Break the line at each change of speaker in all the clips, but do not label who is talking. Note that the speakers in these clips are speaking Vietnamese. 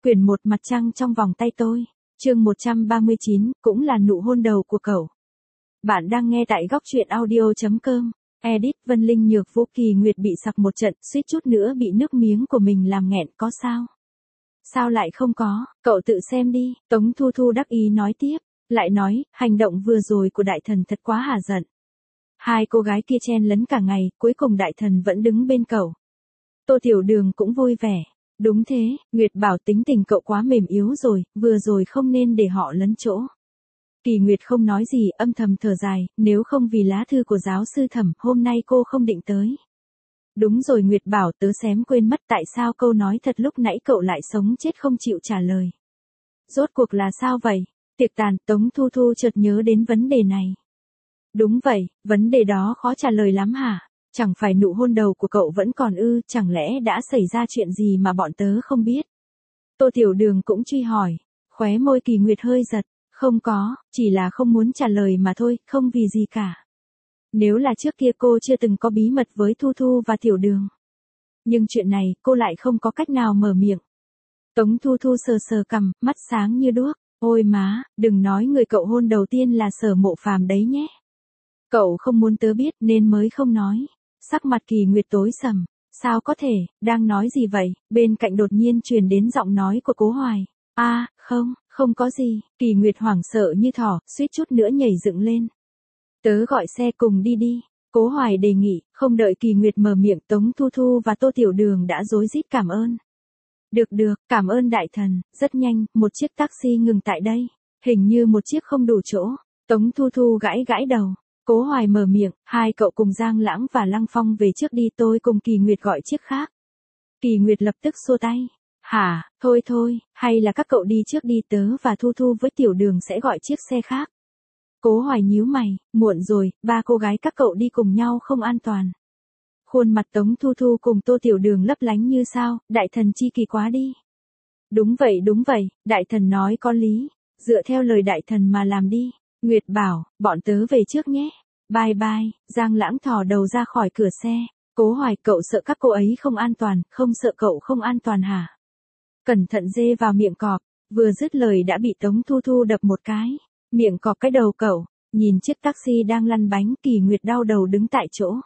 Quyển 1 Mặt trăng trong vòng tay tôi. Chương 139, cũng là nụ hôn đầu của cậu. Bạn đang nghe tại góc truyện audio.com. Edit Vân Linh Nhược Vũ. Kỳ Nguyệt bị sặc một trận, suýt chút nữa bị nước miếng của mình làm nghẹn. Có sao? Sao lại không có, cậu tự xem đi. Tống Thu Thu đắc ý nói tiếp, lại nói, hành động vừa rồi của đại thần thật quá hả giận. Hai cô gái kia chen lấn cả ngày, cuối cùng đại thần vẫn đứng bên cậu. Tô Tiểu Đường cũng vui vẻ. Đúng thế, Nguyệt bảo tính tình cậu quá mềm yếu rồi, vừa rồi không nên để họ lấn chỗ. Kỳ Nguyệt không nói gì, âm thầm thở dài, nếu không vì lá thư của giáo sư Thẩm, hôm nay cô không định tới. Đúng rồi, Nguyệt bảo, tớ xém quên mất tại sao câu nói thật lúc nãy cậu lại sống chết không chịu trả lời. Rốt cuộc là sao vậy? Tiệc tàn, Tống Thu Thu chợt nhớ đến vấn đề này. Đúng vậy, vấn đề đó khó trả lời lắm hả? Chẳng phải nụ hôn đầu của cậu vẫn còn ư, chẳng lẽ đã xảy ra chuyện gì mà bọn tớ không biết? Tô Tiểu Đường cũng truy hỏi, khóe môi Kỳ Nguyệt hơi giật, không có, chỉ là không muốn trả lời mà thôi, không vì gì cả. Nếu là trước kia cô chưa từng có bí mật với Thu Thu và Tiểu Đường. Nhưng chuyện này, cô lại không có cách nào mở miệng. Tống Thu Thu sờ sờ cằm, mắt sáng như đuốc, ôi má, đừng nói người cậu hôn đầu tiên là Sở Mộ Phàm đấy nhé. Cậu không muốn tớ biết nên mới không nói. Sắc mặt Kỳ Nguyệt tối sầm, sao có thể, đang nói gì vậy? Bên cạnh đột nhiên truyền đến giọng nói của Cố Hoài. Không có gì. Kỳ Nguyệt hoảng sợ như thỏ, suýt chút nữa nhảy dựng lên. Tớ gọi xe cùng đi đi. Cố Hoài đề nghị, không đợi Kỳ Nguyệt mở miệng, Tống Thu Thu và Tô Tiểu Đường đã rối rít cảm ơn. Được, cảm ơn đại thần. Rất nhanh, một chiếc taxi ngừng tại đây. Hình như một chiếc không đủ chỗ. Tống Thu Thu gãi đầu. Cố Hoài mở miệng, hai cậu cùng Giang Lãng và Lăng Phong về trước đi, tôi cùng Kỳ Nguyệt gọi chiếc khác. Kỳ Nguyệt lập tức xua tay. Hả, thôi, hay là các cậu đi trước đi, tớ và Thu Thu với Tiểu Đường sẽ gọi chiếc xe khác. Cố Hoài nhíu mày, muộn rồi, ba cô gái các cậu đi cùng nhau không an toàn. Khuôn mặt Tống Thu Thu cùng Tô Tiểu Đường lấp lánh như sao, đại thần chi kỳ quá đi. Đúng vậy, đại thần nói có lý, dựa theo lời đại thần mà làm đi. Nguyệt bảo, bọn tớ về trước nhé. Bye, Giang Lãng thò đầu ra khỏi cửa xe. Cố Hoài, cậu sợ các cô ấy không an toàn, không sợ cậu không an toàn hả? Cẩn thận dê vào miệng cọp, vừa dứt lời đã bị Tống Thu Thu đập một cái. Miệng cọp cái đầu cậu, nhìn chiếc taxi đang lăn bánh, Kỳ Nguyệt đau đầu đứng tại chỗ.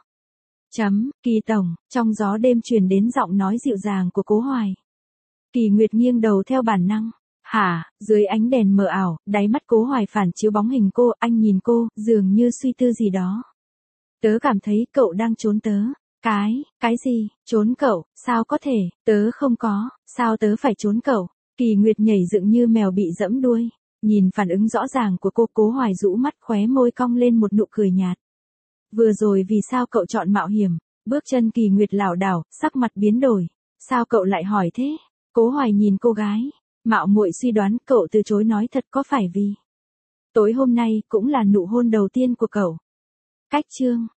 Kỳ tổng, trong gió đêm truyền đến giọng nói dịu dàng của Cố Hoài. Kỳ Nguyệt nghiêng đầu theo bản năng. Hả, dưới ánh đèn mờ ảo, đáy mắt Cố Hoài phản chiếu bóng hình cô, anh nhìn cô, dường như suy tư gì đó. Tớ cảm thấy cậu đang trốn tớ. Cái gì, trốn cậu, sao có thể, tớ không có, sao tớ phải trốn cậu? Kỳ Nguyệt nhảy dựng như mèo bị dẫm đuôi, nhìn phản ứng rõ ràng của cô, Cố Hoài rũ mắt, khóe môi cong lên một nụ cười nhạt. Vừa rồi vì sao cậu chọn mạo hiểm? Bước chân Kỳ Nguyệt lảo đảo, sắc mặt biến đổi. Sao cậu lại hỏi thế? Cố Hoài nhìn cô gái. Mạo muội suy đoán, cậu từ chối nói thật, có phải vì tối hôm nay cũng là nụ hôn đầu tiên của cậu? Cách chương